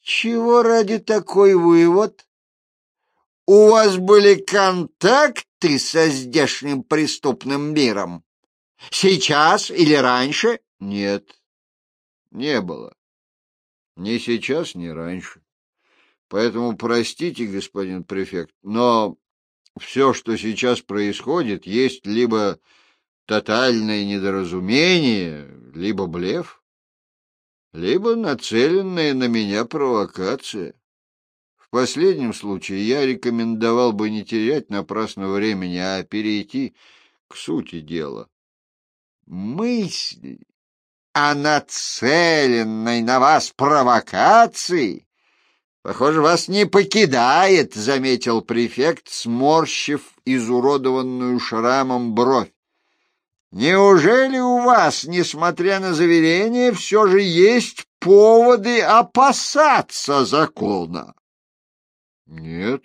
Чего ради такой вывод? У вас были контакты со здешним преступным миром? Сейчас или раньше? Нет, не было. Ни сейчас, ни раньше. Поэтому простите, господин префект, но все, что сейчас происходит, есть либо тотальное недоразумение, либо блеф, либо нацеленная на меня провокация. В последнем случае я рекомендовал бы не терять напрасно времени, а перейти к сути дела. Мысль о нацеленной на вас провокации, похоже, вас не покидает, — заметил префект, сморщив изуродованную шрамом бровь. Неужели у вас, несмотря на заверения, все же есть поводы опасаться закона? Нет.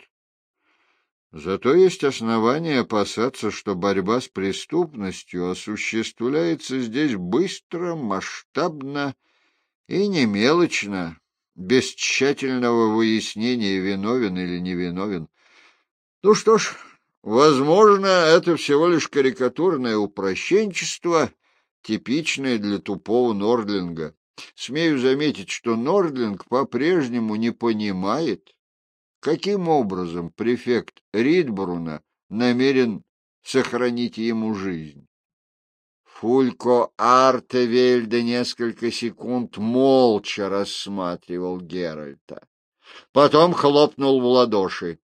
Зато есть основания опасаться, что борьба с преступностью осуществляется здесь быстро, масштабно и немелочно, без тщательного выяснения, виновен или невиновен. Ну что ж, возможно, это всего лишь карикатурное упрощенчество, типичное для тупого Нордлинга. Смею заметить, что Нордлинг по-прежнему не понимает, каким образом префект Ридбруна намерен сохранить ему жизнь. Фулько Артевельде несколько секунд молча рассматривал Геральта. Потом хлопнул в ладоши.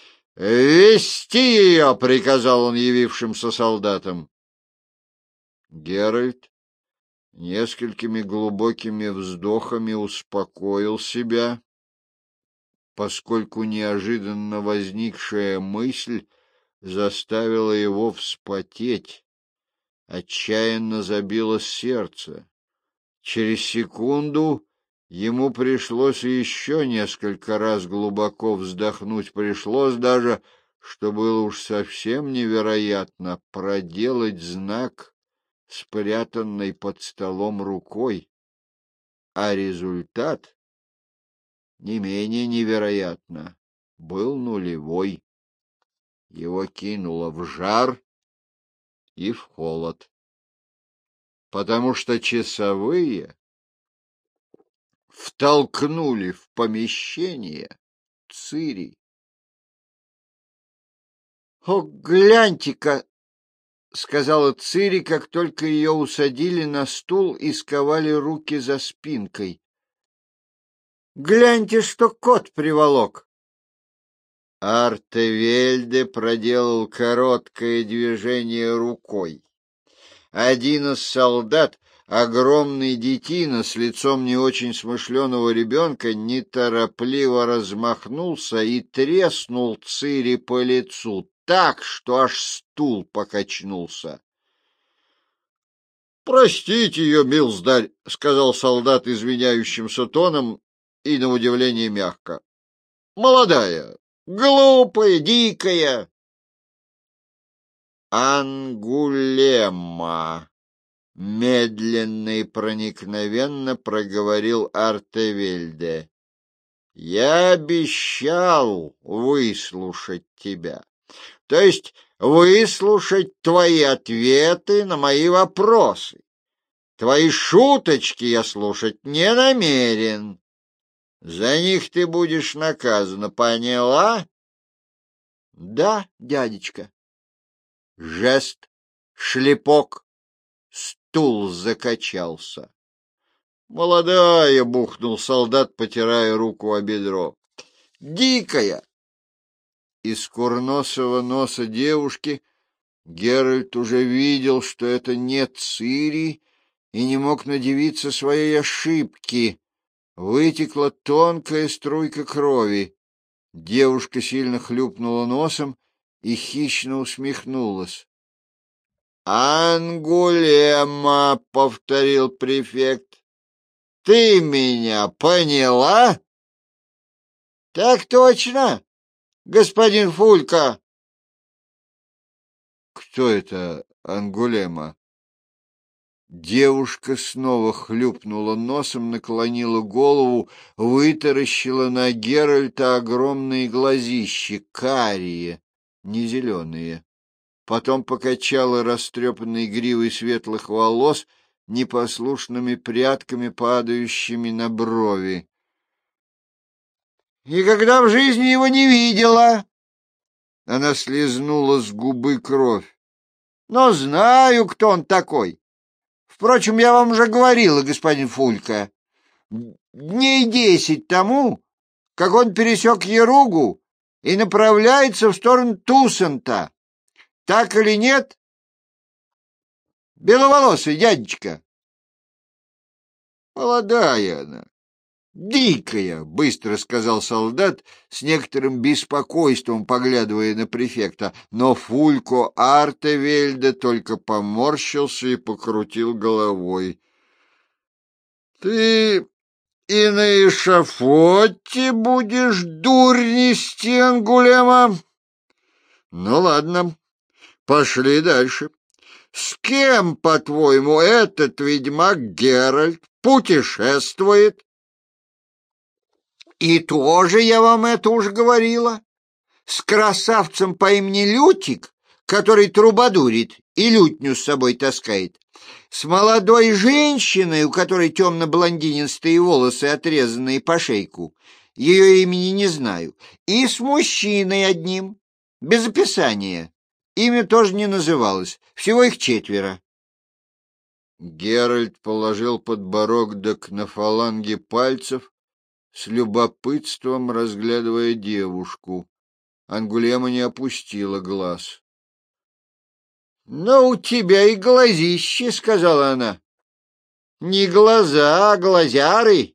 «Вести ее!» — приказал он явившимся солдатам. Геральт несколькими глубокими вздохами успокоил себя, поскольку неожиданно возникшая мысль заставила его вспотеть. Отчаянно забилось сердце. Через секунду ему пришлось еще несколько раз глубоко вздохнуть. Пришлось даже, что было уж совсем невероятно, проделать знак, спрятанной под столом рукой. А результат, не менее невероятно, был нулевой. Его кинуло в жар и в холод, потому что часовые втолкнули в помещение Цири. — О, гляньте-ка! — сказала Цири, как только ее усадили на стул и сковали руки за спинкой. — Гляньте, что кот приволок! Артевельде проделал короткое движение рукой. Один из солдат, огромный детина с лицом не очень смышленого ребенка, неторопливо размахнулся и треснул Цири по лицу так, что аж стул покачнулся. — Простите ее, милздарь, — сказал солдат извиняющимся тоном и, на удивление, мягко. — Молодая, глупая, дикая. Ангулема, медленно и проникновенно проговорил Артевельде. Я обещал выслушать тебя, то есть выслушать твои ответы на мои вопросы. Твои шуточки я слушать не намерен. За них ты будешь наказана, поняла? Да, дядечка. Жест, шлепок, стул закачался. «Молодая!» — бухнул солдат, потирая руку о бедро. «Дикая!» Из курносого носа девушки Геральт уже видел, что это не Цири, и не мог надивиться своей ошибки. Вытекла тонкая струйка крови. Девушка сильно хлюпнула носом и хищно усмехнулась. «Ангулема!» — повторил префект. «Ты меня поняла?» «Так точно, господин Фулька!» «Кто это Ангулема?» Девушка снова хлюпнула носом, наклонила голову, вытаращила на Геральта огромные глазищи, карие, не зеленые. Потом покачала растрепанной гривой светлых волос, непослушными прядками, падающими на брови. «Никогда в жизни его не видела!» Она слезнула с губы кровь. «Но знаю, кто он такой. Впрочем, я вам уже говорила, господин Фулька, дней 10 тому, как он пересек Яругу и направляется в сторону Тусента. Так или нет? Беловолосый дядечка». «Молодая она, дикая», — быстро сказал солдат, с некоторым беспокойством поглядывая на префекта, но Фулько Артевельде только поморщился и покрутил головой. «Ты и на эшафоте будешь дурь нести, Ангулема? Ну, ладно, пошли дальше. С кем, по-твоему, этот ведьмак Геральт путешествует?» «И тоже я вам это уж говорила. С красавцем по имени Лютик, который трубадурит и лютню с собой таскает, с молодой женщиной, у которой темно-блондинистые волосы, отрезанные по шейку, ее имени не знаю, и с мужчиной одним, без описания. Имя тоже не называлось, всего их 4. Геральт положил подбородок на фаланги пальцев, с любопытством разглядывая девушку. Ангулема не опустила глаз. — Ну, у тебя и глазище, — сказала она. — Не глаза, а глазяры.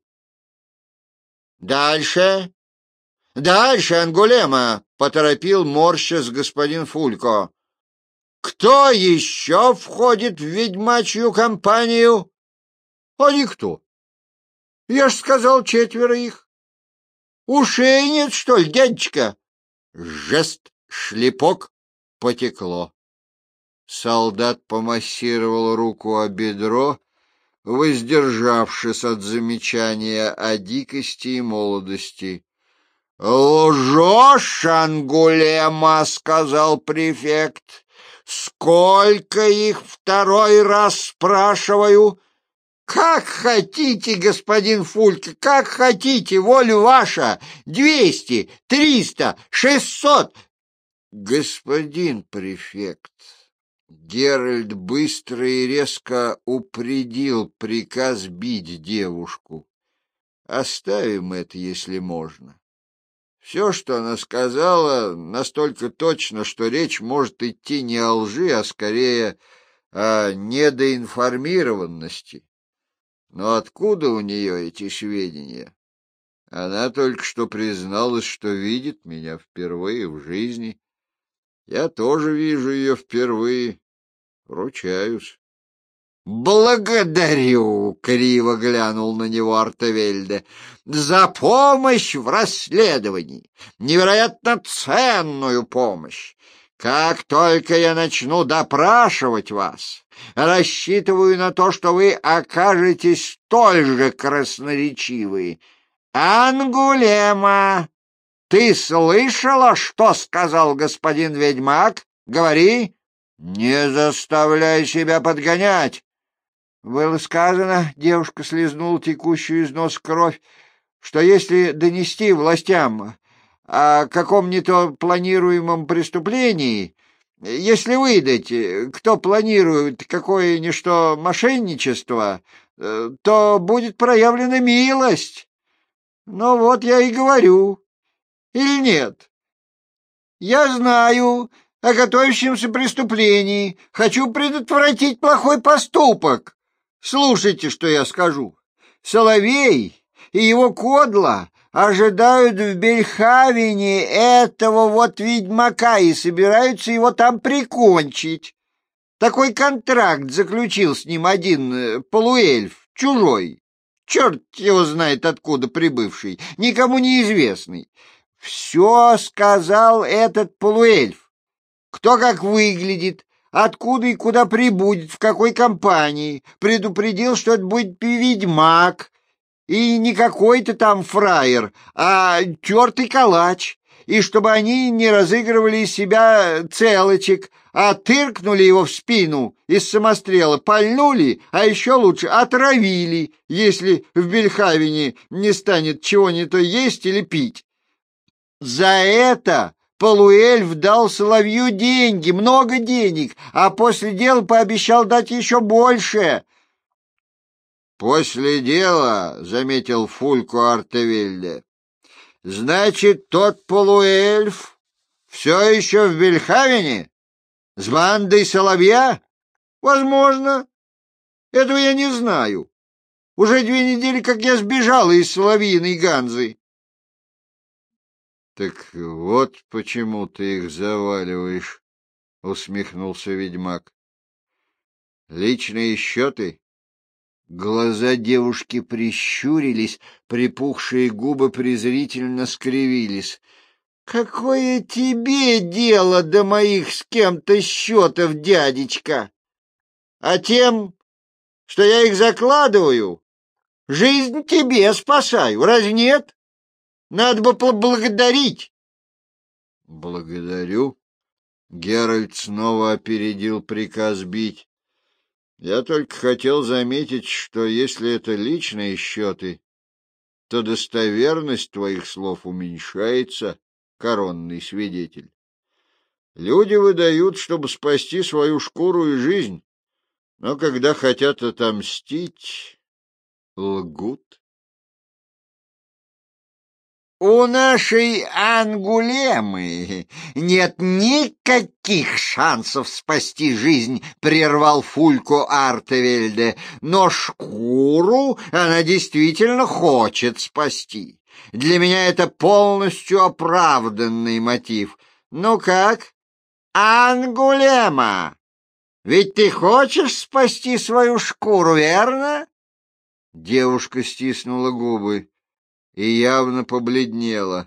— Дальше. — Дальше, Ангулема, — поторопил морщась господин Фулько. — Кто еще входит в ведьмачью компанию? — А никто. Я ж сказал 4 их. Ушей нет, что ли, дядечка? Жест, шлепок, потекло. Солдат помассировал руку о бедро, воздержавшись от замечания о дикости и молодости. — Лжешь, Ангулема, — сказал префект. — Сколько их 2-й раз спрашиваю? — Как хотите, господин Фулька, как хотите, воля ваша. 200, 300, 600. Господин префект, Геральт быстро и резко упредил приказ бить девушку. Оставим это, если можно. Все, что она сказала, настолько точно, что речь может идти не о лжи, а скорее о недоинформированности. Но откуда у нее эти сведения? Она только что призналась, что видит меня впервые в жизни. Я тоже вижу ее впервые. Ручаюсь. — Благодарю, — криво глянул на него Артевельде, — за помощь в расследовании, невероятно ценную помощь. Как только я начну допрашивать вас, рассчитываю на то, что вы окажетесь столь же красноречивы. Ангулема, ты слышала, что сказал господин ведьмак? Говори. Не заставляй себя подгонять. Было сказано, девушка слезнула текущую из носа кровь, что если донести властям о каком-нибудь планируемом преступлении, если выдать, кто планирует какое-нибудь мошенничество, то будет проявлена милость. Ну вот я и говорю. Или нет? Я знаю о готовящемся преступлении, хочу предотвратить плохой поступок. Слушайте, что я скажу. Соловей и его кодла ожидают в Бельхавене этого вот ведьмака и собираются его там прикончить. Такой контракт заключил с ним один полуэльф, чужой, черт его знает откуда прибывший, никому неизвестный. Все сказал этот полуэльф. Кто как выглядит, откуда и куда прибудет, в какой компании. Предупредил, что это будет ведьмак, и не какой-то там фраер, а тертый калач, и чтобы они не разыгрывали из себя целочек, а тыркнули его в спину из самострела, пальнули, а еще лучше отравили, если в Бельхавене не станет чего не то есть или пить. За это полуэльф дал соловью деньги, много денег, а после дела пообещал дать еще больше. «После дела», — заметил Фулько Артевельде, — «значит, тот полуэльф все еще в Бельхавене? С бандой соловья? Возможно. Этого я не знаю. Уже 2 недели, как я сбежала из соловьиной Ганзы». «Так вот почему ты их заваливаешь», — усмехнулся ведьмак. «Личные счеты?» Глаза девушки прищурились, припухшие губы презрительно скривились. «Какое тебе дело до моих с кем-то счетов, дядечка? А тем, что я их закладываю, жизнь тебе спасаю, разве нет? Надо бы поблагодарить». «Благодарю». Геральт снова опередил приказ бить. «Я только хотел заметить, что если это личные счеты, то достоверность твоих слов уменьшается, коронный свидетель. Люди выдают, чтобы спасти свою шкуру и жизнь, но когда хотят отомстить, лгут». «У нашей Ангулемы нет никаких шансов спасти жизнь», — прервал Фулько Артевельде, «но шкуру она действительно хочет спасти. Для меня это полностью оправданный мотив. Ну как, Ангулема, ведь ты хочешь спасти свою шкуру, верно?» Девушка стиснула губы и явно побледнела.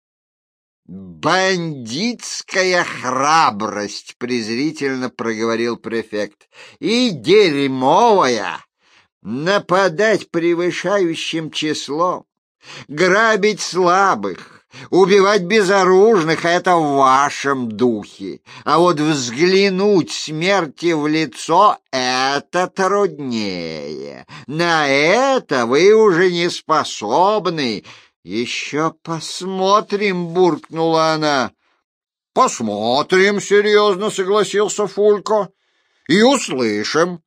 «Бандитская храбрость», — презрительно проговорил префект, — «и дерьмовая. Нападать превышающим числом, грабить слабых, убивать безоружных — это в вашем духе, а вот взглянуть смерти в лицо — это труднее. На это вы уже не способны». «Еще посмотрим», — буркнула она. «Посмотрим», — серьезно согласился Фулько, — «и услышим».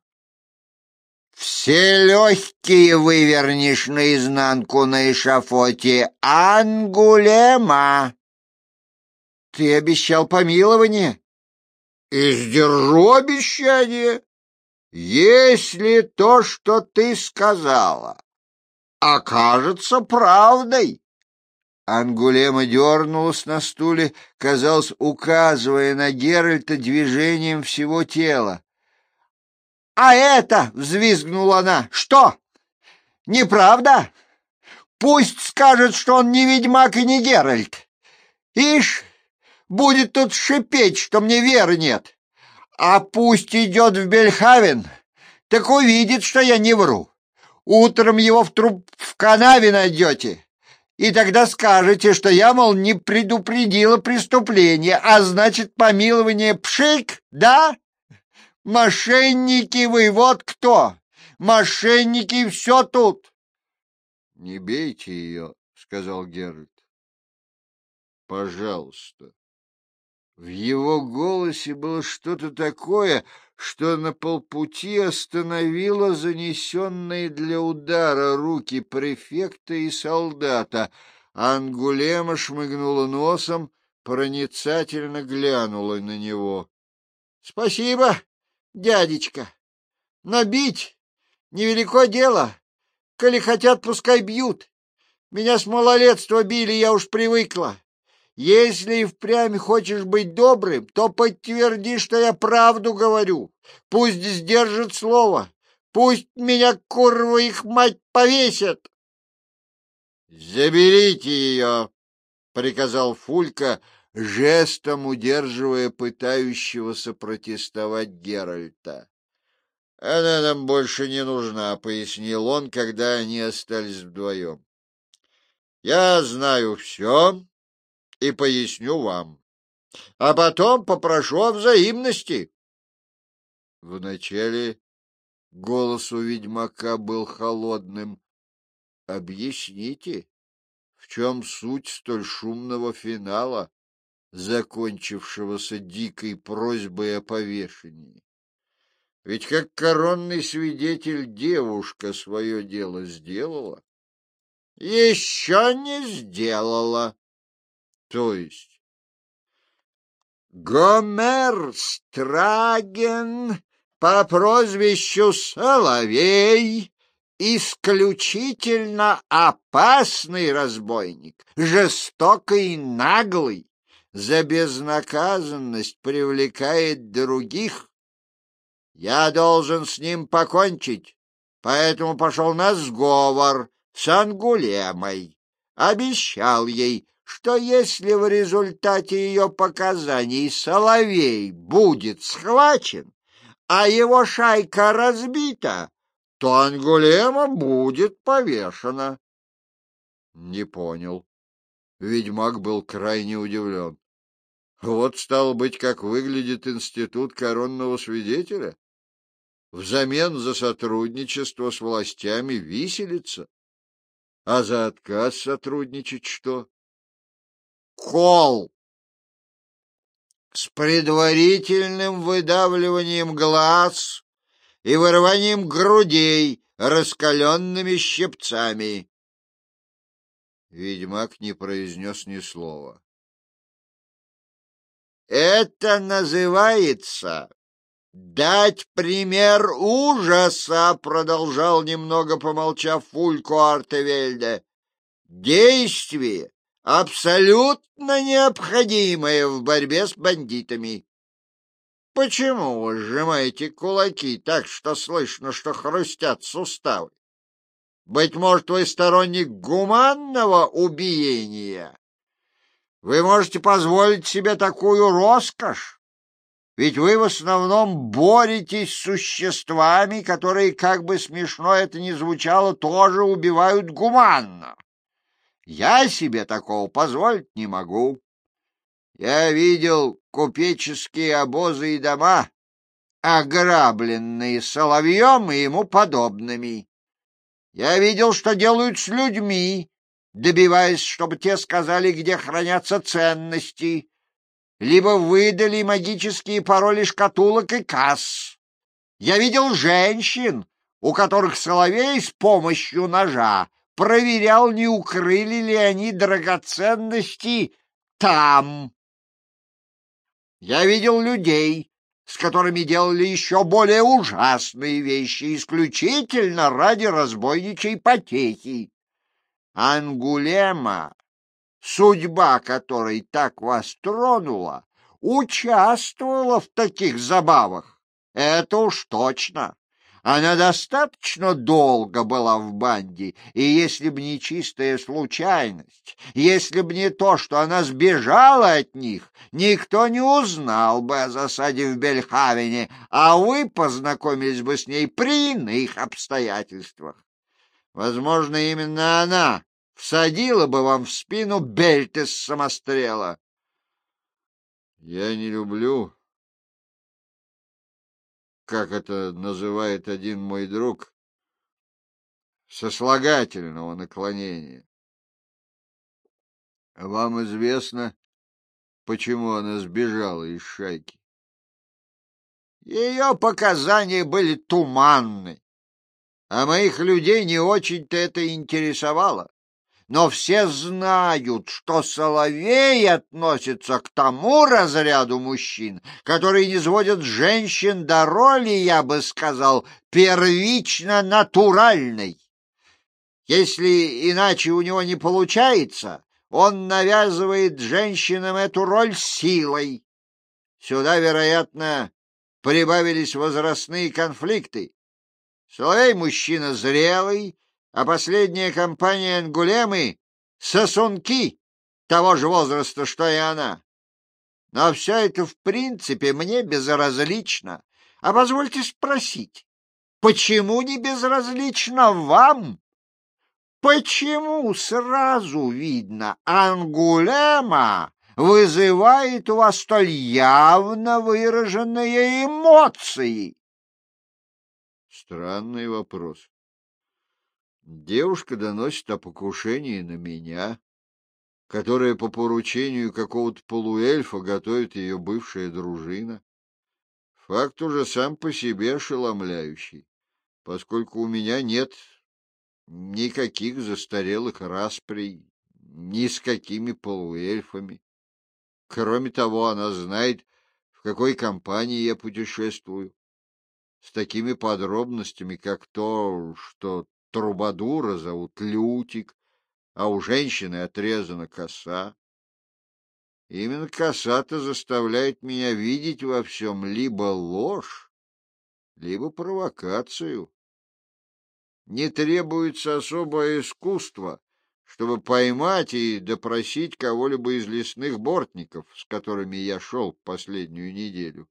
«Все легкие вывернешь наизнанку на эшафоте, Ангулема». «Ты обещал помилование?» «И сдержу обещание, если то, что ты сказала, окажется правдой». Ангулема дернулась на стуле, казалось, указывая на Геральта движением всего тела. «А это, — взвизгнула она, — что, неправда? Пусть скажет, что он не ведьмак и не Геральт. Ишь, будет тут шипеть, что мне веры нет. А пусть идет в Бельхавен, так увидит, что я не вру. Утром его в труп в канаве найдете, и тогда скажете, что я, мол, не предупредила преступление, а значит, помилование пшик, да? Мошенники вы, вот кто! Мошенники, и все тут!» «Не бейте ее», — сказал Геральт. «Пожалуйста». В его голосе было что-то такое, что на полпути остановило занесенные для удара руки префекта и солдата. Ангулема шмыгнула носом, проницательно глянула на него. «Спасибо, дядечка, но бить невелико дело. Коли хотят, пускай бьют. Меня с малолетства били, я уж привыкла. Если и впрямь хочешь быть добрым, то подтверди, что я правду говорю. Пусть сдержит слово. Пусть меня, курва их мать, повесят». «Заберите ее», — приказал Фулька, жестом удерживая пытающегося протестовать Геральта. «Она нам больше не нужна», — пояснил он, когда они остались вдвоем. «Я знаю все и поясню вам, а потом попрошу о взаимности». Вначале голос у ведьмака был холодным. «Объясните, в чем суть столь шумного финала, закончившегося дикой просьбой о повешении? Ведь как коронный свидетель девушка свое дело сделала». «Еще не сделала». «То есть?» «Гомер Страген по прозвищу Соловей исключительно опасный разбойник, жестокий и наглый, за безнаказанность привлекает других. Я должен с ним покончить, поэтому пошел на сговор с Ангулемой. Обещал ей, что если в результате ее показаний Соловей будет схвачен, а его шайка разбита, то Ангулема будет повешена. Не понял. Ведьмак был крайне удивлен. Вот, стало быть, как выглядит институт коронного свидетеля. Взамен за сотрудничество с властями виселица, а за отказ сотрудничать что? Кол с предварительным выдавливанием глаз и вырыванием грудей раскаленными щипцами. Ведьмак не произнес ни слова. Это называется дать пример ужаса, продолжал, немного помолчав, Фулько Артевельде. Действие абсолютно необходимое в борьбе с бандитами. Почему вы сжимаете кулаки так, что слышно, что хрустят суставы? Быть может, вы сторонник гуманного убиения? Вы можете позволить себе такую роскошь? Ведь вы в основном боретесь с существами, которые, как бы смешно это ни звучало, тоже убивают гуманно. Я себе такого позволить не могу. Я видел купеческие обозы и дома, ограбленные Соловьем и ему подобными. Я видел, что делают с людьми, добиваясь, чтобы те сказали, где хранятся ценности, либо выдали магические пароли шкатулок и касс. Я видел женщин, у которых Соловей с помощью ножа проверял, не укрыли ли они драгоценности там. Я видел людей, с которыми делали еще более ужасные вещи, исключительно ради разбойничьей потехи. Ангулема, судьба которой так вас тронула, участвовала в таких забавах. Это уж точно. Она достаточно долго была в банде, и если бы не чистая случайность, если бы не то, что она сбежала от них, никто не узнал бы о засаде в Бельхавене, а вы познакомились бы с ней при иных обстоятельствах. Возможно, именно она всадила бы вам в спину бельт из самострела. Я не люблю, как это называет один мой друг, сослагательного наклонения. Вам известно, почему она сбежала из шайки? Ее показания были туманны, а моих людей не очень-то это интересовало. Но все знают, что Соловей относится к тому разряду мужчин, которые не сводят женщин до роли, я бы сказал, первично натуральной. Если иначе у него не получается, он навязывает женщинам эту роль силой. Сюда, вероятно, прибавились возрастные конфликты. Соловей мужчина зрелый, а последняя компания Ангулемы — сосунки того же возраста, что и она. Но все это, в принципе, мне безразлично. А позвольте спросить, почему не безразлично вам? Почему сразу видно, Ангулема вызывает у вас столь явно выраженные эмоции? Странный вопрос. Девушка доносит о покушении на меня, которое по поручению какого-то полуэльфа готовит ее бывшая дружина. Факт уже сам по себе ошеломляющий, поскольку у меня нет никаких застарелых расприй ни с какими полуэльфами. Кроме того, она знает, в какой компании я путешествую, с такими подробностями, как то, что трубадура зовут Лютик, а у женщины отрезана коса. Именно коса-то заставляет меня видеть во всем либо ложь, либо провокацию. Не требуется особое искусство, чтобы поймать и допросить кого-либо из лесных бортников, с которыми я шел последнюю неделю,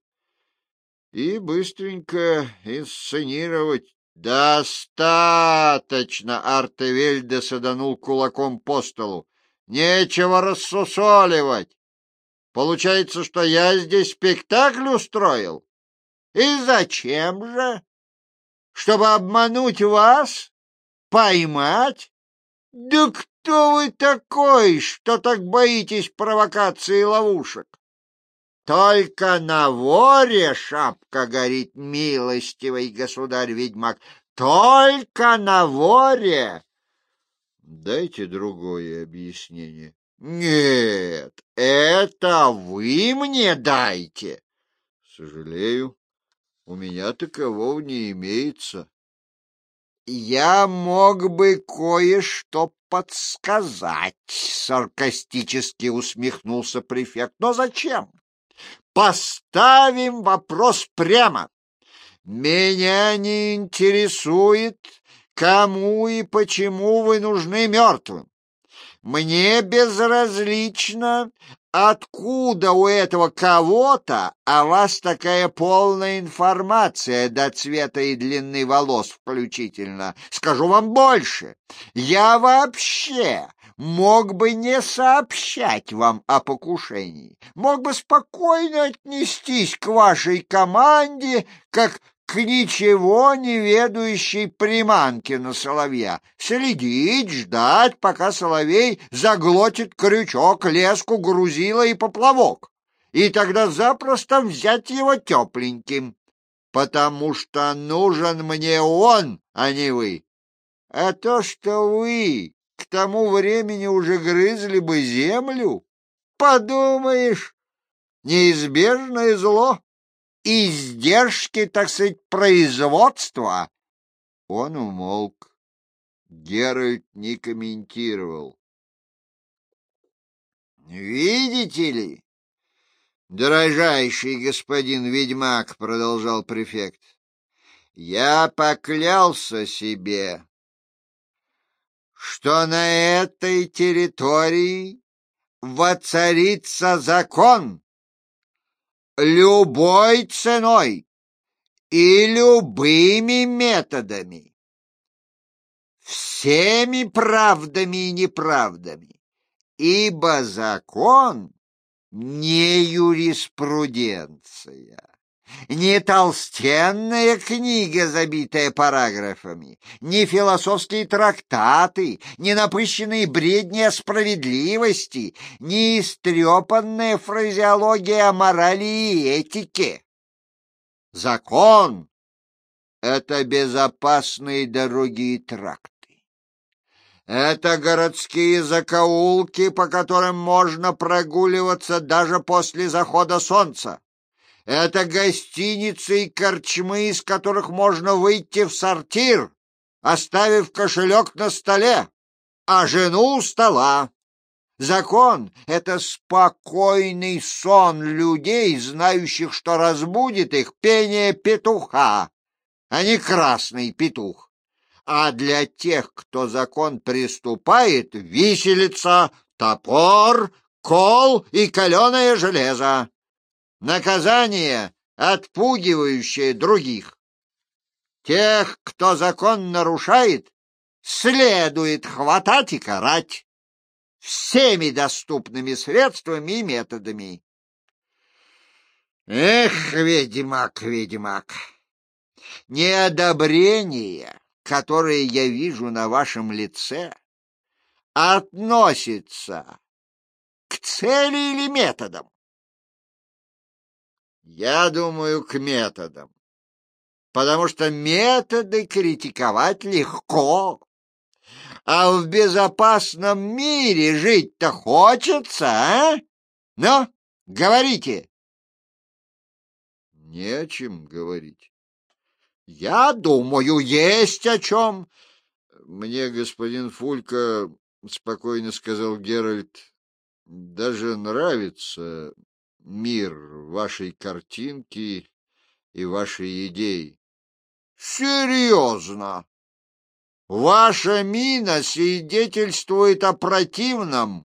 и быстренько инсценировать. «Достаточно!» — Артевельде саданул кулаком по столу. «Нечего рассусоливать! Получается, что я здесь спектакль устроил? И зачем же? Чтобы обмануть вас? Поймать? Да кто вы такой, что так боитесь провокаций и ловушек? Только на воре шапка горит, милостивый государь-ведьмак, только на воре. Дайте другое объяснение. Нет, это вы мне дайте. Сожалею, у меня такового не имеется. Я мог бы кое-что подсказать, саркастически усмехнулся префект. Но зачем? Поставим вопрос прямо. Меня не интересует, кому и почему вы нужны мертвым. Мне безразлично, откуда у этого кого-то о вас такая полная информация до цвета и длины волос включительно. Скажу вам больше. Я вообще мог бы не сообщать вам о покушении. Мог бы спокойно отнестись к вашей команде, как к ничего не ведающей приманке на соловья. Следить, ждать, пока соловей заглотит крючок, леску, грузило и поплавок. И тогда запросто взять его тепленьким, потому что нужен мне он, а не вы. А то, что вы к тому времени уже грызли бы землю, подумаешь, неизбежное зло. Издержки, так сказать, производства. Он умолк. Геральт не комментировал. Видите ли, дорожайший господин ведьмак, продолжал префект, я поклялся себе, что на этой территории воцарится закон любой ценой и любыми методами, всеми правдами и неправдами, ибо закон не юриспруденция, не толстенная книга, забитая параграфами, не философские трактаты, не напыщенные бредни о справедливости, не истрепанная фразеология о морали и этике. Закон — это безопасные дороги и тракты. Это городские закоулки, по которым можно прогуливаться даже после захода солнца. Это гостиницы и корчмы, из которых можно выйти в сортир, оставив кошелек на столе, а жену у стола. Закон — это спокойный сон людей, знающих, что разбудит их пение петуха, а не красный петух. А для тех, кто закон приступает, виселица, топор, кол и каленое железо. Наказание, отпугивающее других. Тех, кто закон нарушает, следует хватать и карать всеми доступными средствами и методами. Эх, ведьмак, ведьмак, неодобрение, которое я вижу на вашем лице, относится к цели или методам? Я думаю, к методам, потому что методы критиковать легко, а в безопасном мире жить-то хочется, а? Ну, говорите. Не о чем говорить. Я думаю, есть о чем. Мне, господин Фулька, спокойно сказал Геральт, даже нравится мир вашей картинки и вашей идеи. Серьезно? Ваша мина свидетельствует о противном,